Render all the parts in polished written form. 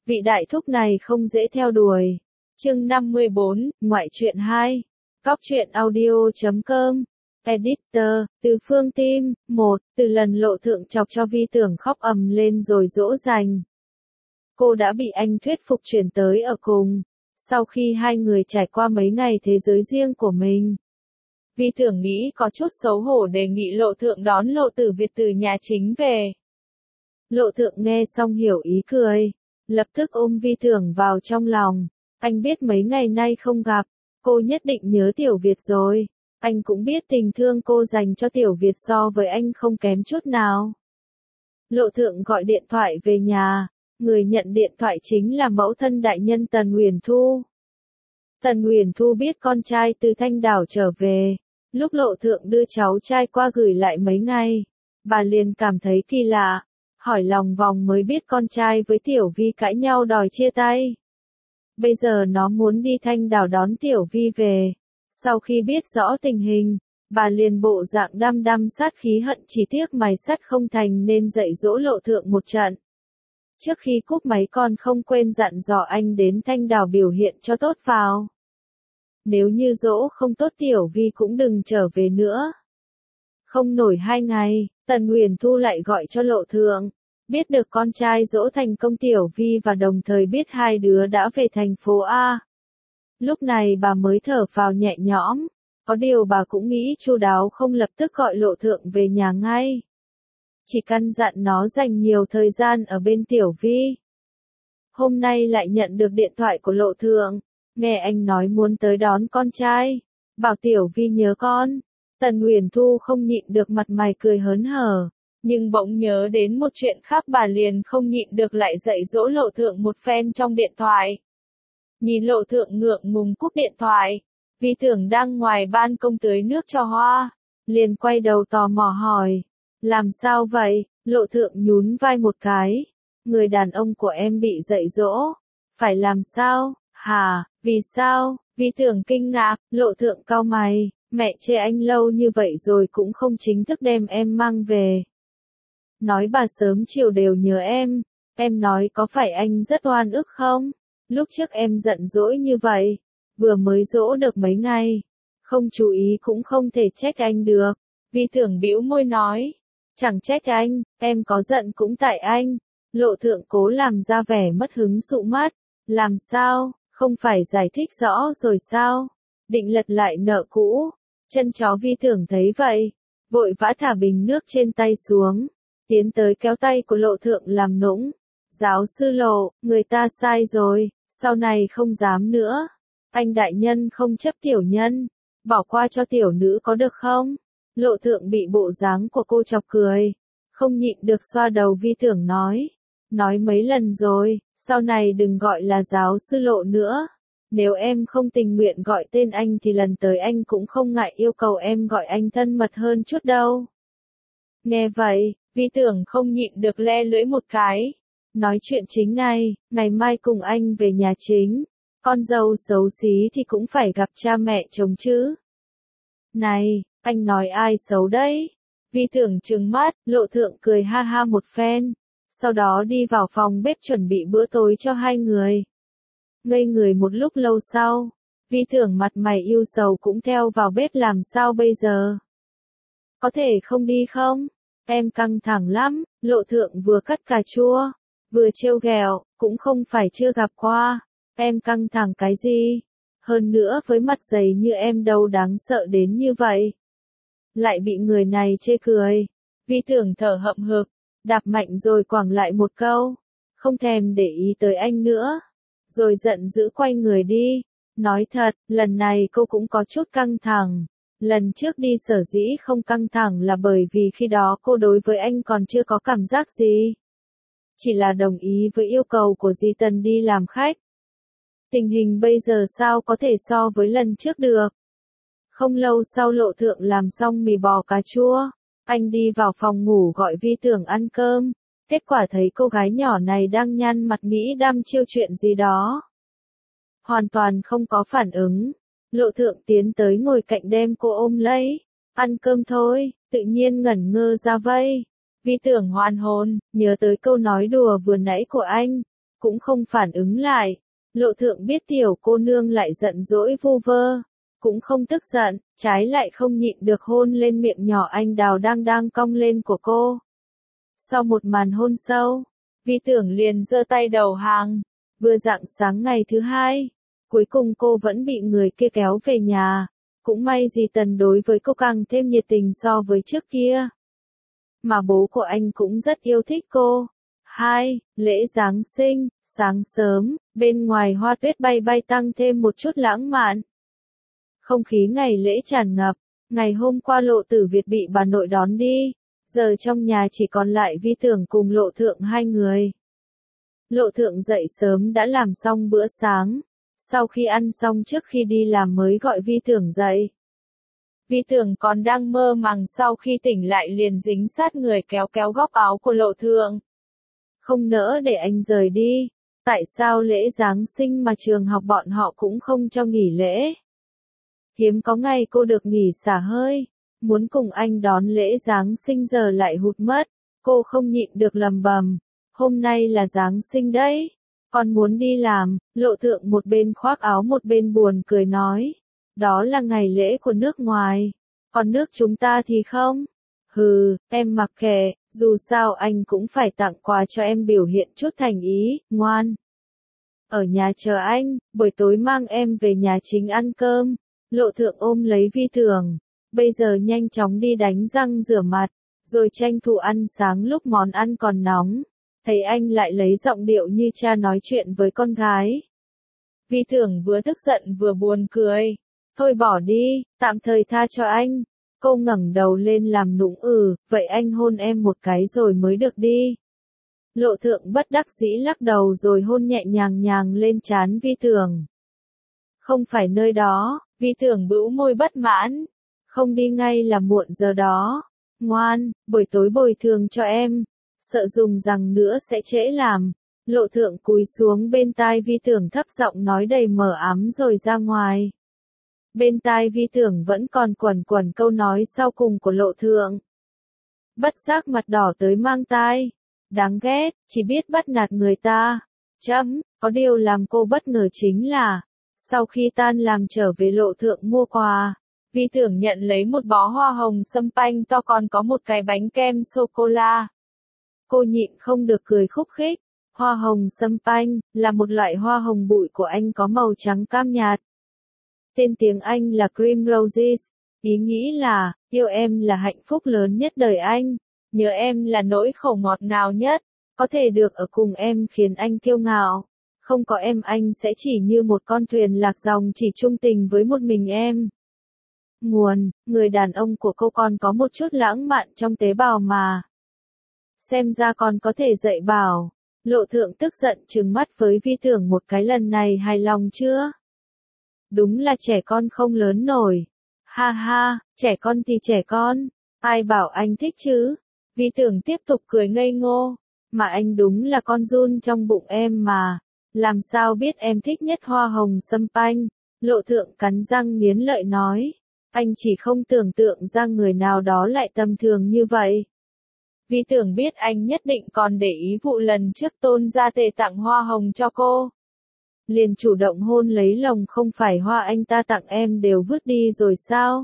Vị đại thúc này không dễ theo đuổi. Chương 54, ngoại truyện 2. Góc truyện audio.com. Editor, từ Phương Tim, 1, từ lần Lộ Thượng chọc cho Vi Tưởng khóc ầm lên rồi dỗ dành. Cô đã bị anh thuyết phục chuyển tới ở cùng. Sau khi hai người trải qua mấy ngày thế giới riêng của mình, Vi Tưởng nghĩ có chút xấu hổ đề nghị Lộ Thượng đón Lộ Tử Việt từ nhà chính về. Lộ Thượng nghe xong hiểu ý cười, lập tức ôm Vi Tưởng vào trong lòng. Anh biết mấy ngày nay không gặp, cô nhất định nhớ Tiểu Việt rồi. Anh cũng biết tình thương cô dành cho Tiểu Việt so với anh không kém chút nào. Lộ Thượng gọi điện thoại về nhà, người nhận điện thoại chính là mẫu thân đại nhân Tần Uyển Thu. Tần Uyển Thu biết con trai từ Thanh Đảo trở về, lúc Lộ Thượng đưa cháu trai qua gửi lại mấy ngày, bà liền cảm thấy kỳ lạ, hỏi lòng vòng mới biết con trai với Tiểu Vi cãi nhau đòi chia tay. Bây giờ nó muốn đi Thanh Đảo đón Tiểu Vi về. Sau khi biết rõ tình hình, bà liền bộ dạng đăm đăm sát khí hận chỉ tiếc mài sắt không thành nên dạy dỗ Lộ Thượng một trận. Trước khi cúp máy con không quên dặn dò anh đến Thanh Đảo biểu hiện cho tốt vào. Nếu như dỗ không tốt Tiểu Vi cũng đừng trở về nữa. Không nổi 2 ngày, Tần Uyển Thu lại gọi cho Lộ Thượng. Biết được con trai dỗ thành công Tiểu Vi và đồng thời biết hai đứa đã về thành phố A. Lúc này bà mới thở phào nhẹ nhõm, có điều bà cũng nghĩ chu đáo không lập tức gọi Lộ Thượng về nhà ngay. Chỉ căn dặn nó dành nhiều thời gian ở bên Tiểu Vi. Hôm nay lại nhận được điện thoại của Lộ Thượng, nghe anh nói muốn tới đón con trai, bảo Tiểu Vi nhớ con. Tần Uyển Thu không nhịn được mặt mày cười hớn hở, nhưng bỗng nhớ đến một chuyện khác bà liền không nhịn được lại dạy dỗ Lộ Thượng một phen trong điện thoại. Nhìn Lộ Thượng ngượng ngùng cúp điện thoại, Vi Tưởng đang ngoài ban công tưới nước cho hoa, liền quay đầu tò mò hỏi, làm sao vậy? Lộ Thượng nhún vai một cái, người đàn ông của em bị dạy dỗ, phải làm sao? Hả, vì sao? Vi Tưởng kinh ngạc, Lộ Thượng cau mày, mẹ chê anh lâu như vậy rồi cũng không chính thức đem em mang về. Nói bà sớm chiều đều nhớ em nói có phải anh rất oan ức không? Lúc trước em giận dỗi như vậy, vừa mới dỗ được mấy ngày, không chú ý cũng không thể trách anh được. Vi Tưởng bĩu môi nói, chẳng trách anh, em có giận cũng tại anh. Lộ Thượng cố làm ra vẻ mất hứng sụ mắt, làm sao, không phải giải thích rõ rồi sao? Định lật lại nợ cũ. Chân chó Vi Tưởng thấy vậy, vội vã thả bình nước trên tay xuống, tiến tới kéo tay của Lộ Thượng làm nũng. Giáo sư Lộ, người ta sai rồi, sau này không dám nữa. Anh đại nhân không chấp tiểu nhân, bỏ qua cho tiểu nữ có được không? Lộ Thượng bị bộ dáng của cô chọc cười, không nhịn được xoa đầu Vi Tưởng nói mấy lần rồi, sau này đừng gọi là giáo sư Lộ nữa. Nếu em không tình nguyện gọi tên anh thì lần tới anh cũng không ngại yêu cầu em gọi anh thân mật hơn chút đâu. Nghe vậy, Vi Tưởng không nhịn được le lưỡi một cái. Nói chuyện chính này, ngày mai cùng anh về nhà chính. Con dâu xấu xí thì cũng phải gặp cha mẹ chồng chứ. Này, anh nói ai xấu đấy? Vi Tưởng trừng mắt, Lộ Thượng cười ha ha một phen. Sau đó đi vào phòng bếp chuẩn bị bữa tối cho hai người. Ngây người một lúc lâu sau, Vi Tưởng mặt mày yêu sầu cũng theo vào bếp làm sao bây giờ? Có thể không đi không? Em căng thẳng lắm, Lộ Thượng vừa cắt cà chua, vừa trêu ghẹo, cũng không phải chưa gặp qua. Em căng thẳng cái gì? Hơn nữa với mặt dày như em đâu đáng sợ đến như vậy. Lại bị người này chê cười. Vi Tưởng thở hậm hực, đạp mạnh rồi quẳng lại một câu. Không thèm để ý tới anh nữa. Rồi giận dữ quay người đi. Nói thật, lần này cô cũng có chút căng thẳng. Lần trước đi sở dĩ không căng thẳng là bởi vì khi đó cô đối với anh còn chưa có cảm giác gì. Chỉ là đồng ý với yêu cầu của dì Tần đi làm khách. Tình hình bây giờ sao có thể so với lần trước được. Không lâu sau Lộ Thượng làm xong mì bò cà chua, anh đi vào phòng ngủ gọi Vi Tưởng ăn cơm. Kết quả thấy cô gái nhỏ này đang nhăn mặt nghĩ đăm chiêu chuyện gì đó. Hoàn toàn không có phản ứng. Lộ Thượng tiến tới ngồi cạnh đem cô ôm lấy. Ăn cơm thôi, tự nhiên ngẩn ngơ ra vây. Vi Tưởng hoàn hồn, nhớ tới câu nói đùa vừa nãy của anh. cũng không phản ứng lại. Lộ thượng biết tiểu cô nương lại giận dỗi vu vơ, cũng không tức giận, trái lại không nhịn được hôn lên miệng nhỏ anh đào đang cong lên của cô. Sau một màn hôn sâu, Vi Tưởng liền giơ tay đầu hàng. Vừa rạng sáng ngày thứ hai, cuối cùng cô vẫn bị người kia kéo về nhà. Cũng may gì Tần đối với cô càng thêm nhiệt tình so với trước kia. Mà bố của anh cũng rất yêu thích cô. 2. Lễ Giáng sinh, sáng sớm, bên ngoài hoa tuyết bay bay tăng thêm một chút lãng mạn. Không khí ngày lễ tràn ngập, ngày hôm qua Lộ Tử Việt bị bà nội đón đi, giờ trong nhà chỉ còn lại Vi Tưởng cùng Lộ Thượng hai người. Lộ Thượng dậy sớm đã làm xong bữa sáng, sau khi ăn xong trước khi đi làm mới gọi Vi Tưởng dậy. Vi Tưởng còn đang mơ màng sau khi tỉnh lại liền dính sát người kéo kéo góc áo của Lộ Thượng. Không nỡ để anh rời đi, tại sao lễ Giáng sinh mà trường học bọn họ cũng không cho nghỉ lễ? Hiếm có ngày cô được nghỉ xả hơi, muốn cùng anh đón lễ Giáng sinh giờ lại hụt mất, cô không nhịn được lầm bầm, hôm nay là Giáng sinh đấy, con muốn đi làm. Lộ Thượng một bên khoác áo một bên buồn cười nói, đó là ngày lễ của nước ngoài, còn nước chúng ta thì không. Hừ, em mặc kệ, dù sao anh cũng phải tặng quà cho em biểu hiện chút thành ý, ngoan. Ở nhà chờ anh, buổi tối mang em về nhà chính ăn cơm. Lộ Thượng ôm lấy Vi Tưởng, bây giờ nhanh chóng đi đánh răng rửa mặt, rồi tranh thủ ăn sáng lúc món ăn còn nóng. Thấy anh lại lấy giọng điệu như cha nói chuyện với con gái. Vi Tưởng vừa tức giận vừa buồn cười. Thôi bỏ đi, tạm thời tha cho anh. Cô ngẩng đầu lên làm nũng vậy anh hôn em một cái rồi mới được đi. Lộ Thượng bất đắc dĩ lắc đầu rồi hôn nhẹ nhàng lên trán Vi Tưởng. Không phải nơi đó, Vi Tưởng bĩu môi bất mãn. Không đi ngay là muộn giờ đó. Ngoan, buổi tối bồi thường cho em. Sợ dùng rằng nữa sẽ trễ làm. Lộ Thượng cúi xuống bên tai Vi Tưởng thấp giọng nói đầy mờ ám rồi ra ngoài. Bên tai Vi Tưởng vẫn còn quẩn câu nói sau cùng của Lộ Thượng. Bất giác mặt đỏ tới mang tai. Đáng ghét, chỉ biết bắt nạt người ta. Có điều làm cô bất ngờ chính là, sau khi tan làm trở về Lộ Thượng mua quà, Vi Tưởng nhận lấy một bó hoa hồng sâm panh to còn có một cái bánh kem sô-cô-la. Cô nhịn không được cười khúc khích. Hoa hồng sâm panh là một loại hoa hồng bụi của Anh có màu trắng cam nhạt. Tên tiếng Anh là Cream Roses, ý nghĩ là, yêu em là hạnh phúc lớn nhất đời anh, nhớ em là nỗi khổ ngọt ngào nhất, có thể được ở cùng em khiến anh kiêu ngạo, không có em anh sẽ chỉ như một con thuyền lạc dòng chỉ trung tình với một mình em. Nguồn, người đàn ông của cô còn có một chút lãng mạn trong tế bào mà. Xem ra còn có thể dạy bảo. Lộ Thượng tức giận trừng mắt với Vi Tưởng một cái, lần này hài lòng chưa? Đúng là trẻ con không lớn nổi. Ha ha, trẻ con thì trẻ con. Ai bảo anh thích chứ? Vi Tưởng tiếp tục cười ngây ngô. Mà anh đúng là con giun trong bụng em mà. Làm sao biết em thích nhất hoa hồng sâm panh? Lộ Thượng cắn răng nghiến lợi nói. Anh chỉ không tưởng tượng ra người nào đó lại tầm thường như vậy. Vi Tưởng biết anh nhất định còn để ý vụ lần trước Tôn gia tề tặng hoa hồng cho cô. Liền chủ động hôn lấy lòng, không phải hoa anh ta tặng em đều vứt đi rồi sao?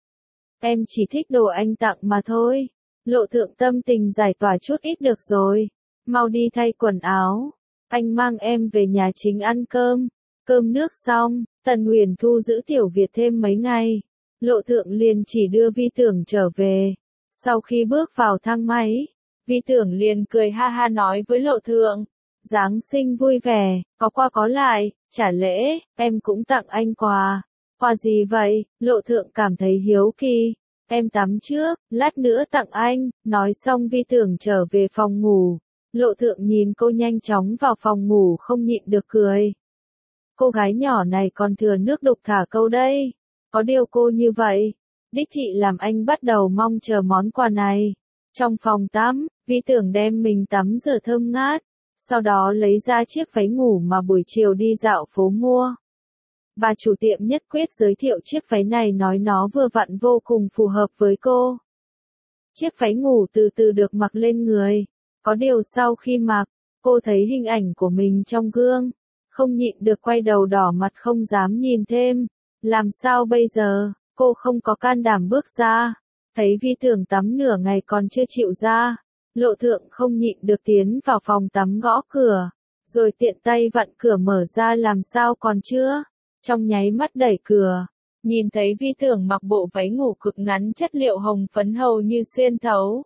Em chỉ thích đồ anh tặng mà thôi. Lộ Thượng tâm tình giải tỏa chút ít được rồi. Mau đi thay quần áo. Anh mang em về nhà chính ăn cơm. Cơm nước xong, Tần Huyền Thu giữ Tiểu Việt thêm mấy ngày. Lộ Thượng liền chỉ đưa Vi Tưởng trở về. Sau khi bước vào thang máy, Vi Tưởng liền cười ha ha nói với Lộ Thượng. Giáng sinh vui vẻ, có qua có lại, trả lễ, em cũng tặng anh quà. Quà gì vậy? Lộ Thượng cảm thấy hiếu kỳ. Em tắm trước, lát nữa tặng anh. Nói xong Vi Tưởng trở về phòng ngủ. Lộ Thượng nhìn cô nhanh chóng vào phòng ngủ không nhịn được cười. Cô gái nhỏ này còn thừa nước đục thả câu đây. Có điều cô như vậy, đích thị làm anh bắt đầu mong chờ món quà này. Trong phòng tắm, Vi Tưởng đem mình tắm rửa thơm ngát. Sau đó lấy ra chiếc váy ngủ mà buổi chiều đi dạo phố mua. Bà chủ tiệm nhất quyết giới thiệu chiếc váy này, nói nó vừa vặn vô cùng phù hợp với cô. Chiếc váy ngủ từ từ được mặc lên người. Có điều sau khi mặc, Cô thấy hình ảnh của mình trong gương, không nhịn được quay đầu đỏ mặt không dám nhìn thêm. Làm sao bây giờ, cô không có can đảm bước ra. Thấy Vi Tưởng tắm nửa ngày còn chưa chịu ra. Lộ Thượng không nhịn được tiến vào phòng tắm gõ cửa, rồi tiện tay vặn cửa mở ra làm sao còn chưa. Trong nháy mắt đẩy cửa, nhìn thấy Vi Tưởng mặc bộ váy ngủ cực ngắn chất liệu hồng phấn hầu như xuyên thấu.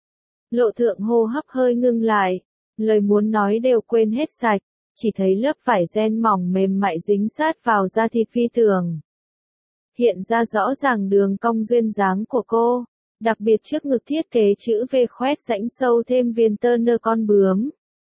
Lộ Thượng hô hấp hơi ngưng lại, lời muốn nói đều quên hết sạch, chỉ thấy lớp vải ren mỏng mềm mại dính sát vào da thịt Vi Tưởng. Hiện ra rõ ràng đường cong duyên dáng của cô, đặc biệt trước ngực thiết kế chữ V khoét rãnh sâu thêm viền tơ nơ con bướm.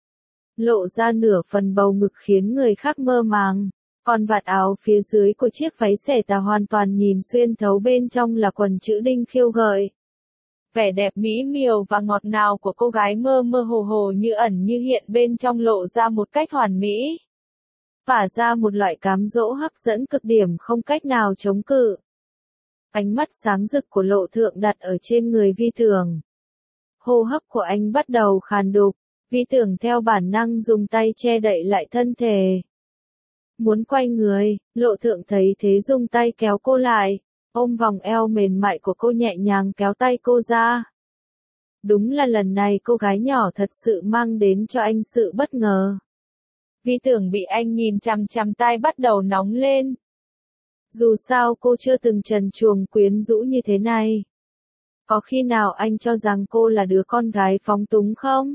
Lộ ra nửa phần bầu ngực khiến người khác mơ màng, còn vạt áo phía dưới của chiếc váy xẻ tà hoàn toàn nhìn xuyên thấu bên trong là quần chữ đinh khiêu gợi. Vẻ đẹp mỹ miều và ngọt ngào của cô gái mơ mơ hồ hồ như ẩn như hiện bên trong lộ ra một cách hoàn mỹ. Phả ra một loại cám dỗ hấp dẫn cực điểm không cách nào chống cự. Ánh mắt sáng rực của Lộ Thượng đặt ở trên người Vi Tưởng. Hô hấp của anh bắt đầu khàn đục, Vi Tưởng theo bản năng dùng tay che đậy lại thân thể. Muốn quay người, Lộ Thượng thấy thế dùng tay kéo cô lại, ôm vòng eo mềm mại của cô nhẹ nhàng kéo tay cô ra. Đúng là lần này cô gái nhỏ thật sự mang đến cho anh sự bất ngờ. Vi Tưởng bị anh nhìn chằm chằm tai bắt đầu nóng lên. Dù sao cô chưa từng trần truồng quyến rũ như thế này. Có khi nào anh cho rằng cô là đứa con gái phóng túng không?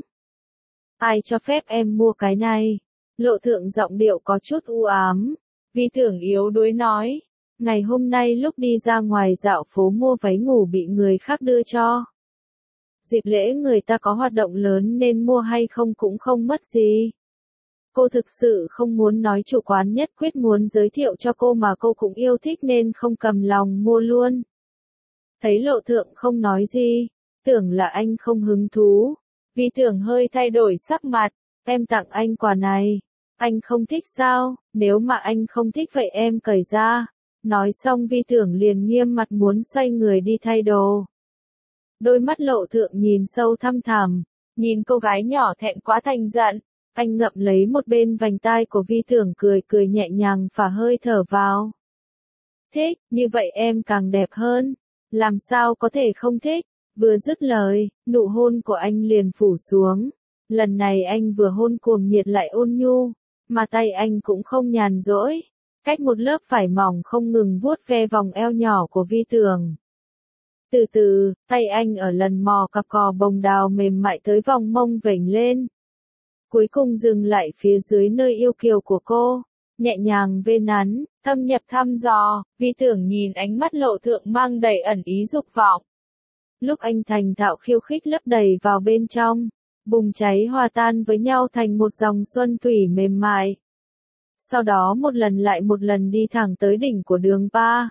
Ai cho phép em mua cái này? Lộ Thượng giọng điệu có chút u ám. Vi Tưởng yếu đuối nói. Ngày hôm nay lúc đi ra ngoài dạo phố mua váy ngủ bị người khác đưa cho. Dịp lễ người ta có hoạt động lớn nên mua hay không cũng không mất gì. Cô thực sự không muốn nói chủ quán nhất quyết muốn giới thiệu cho cô mà cô cũng yêu thích nên không cầm lòng mua luôn. Thấy Lộ Thượng không nói gì, tưởng là anh không hứng thú. Vi Tưởng hơi thay đổi sắc mặt, em tặng anh quà này. Anh không thích sao, nếu mà anh không thích vậy em cởi ra. Nói xong Vi Tưởng liền nghiêm mặt muốn xoay người đi thay đồ. Đôi mắt Lộ Thượng nhìn sâu thăm thẳm, nhìn cô gái nhỏ thẹn quá thành giận. Anh ngậm lấy một bên vành tai của Vi Tưởng cười cười nhẹ nhàng phả hơi thở vào. Thích, như vậy em càng đẹp hơn. Làm sao có thể không thích? Vừa dứt lời, nụ hôn của anh liền phủ xuống. Lần này anh vừa hôn cuồng nhiệt lại ôn nhu, mà tay anh cũng không nhàn rỗi. Cách một lớp vải mỏng không ngừng vuốt ve vòng eo nhỏ của Vi Tưởng. Từ từ, tay anh ở lần mò cặp cò bồng đào mềm mại tới vòng mông vểnh lên. Cuối cùng dừng lại phía dưới nơi yêu kiều của cô, nhẹ nhàng vê nắn, thâm nhập thăm dò. Vi Tưởng nhìn ánh mắt Lộ Thượng mang đầy ẩn ý dục vọng. Lúc anh thành thạo khiêu khích lấp đầy vào bên trong, bùng cháy hòa tan với nhau thành một dòng xuân thủy mềm mại. Sau đó một lần lại một lần đi thẳng tới đỉnh của đường Pa.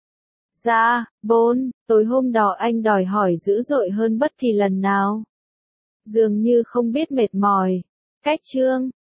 Ra, Bôn, tối hôm đó anh đòi hỏi dữ dội hơn bất kỳ lần nào. Dường như không biết mệt mỏi. Cách chương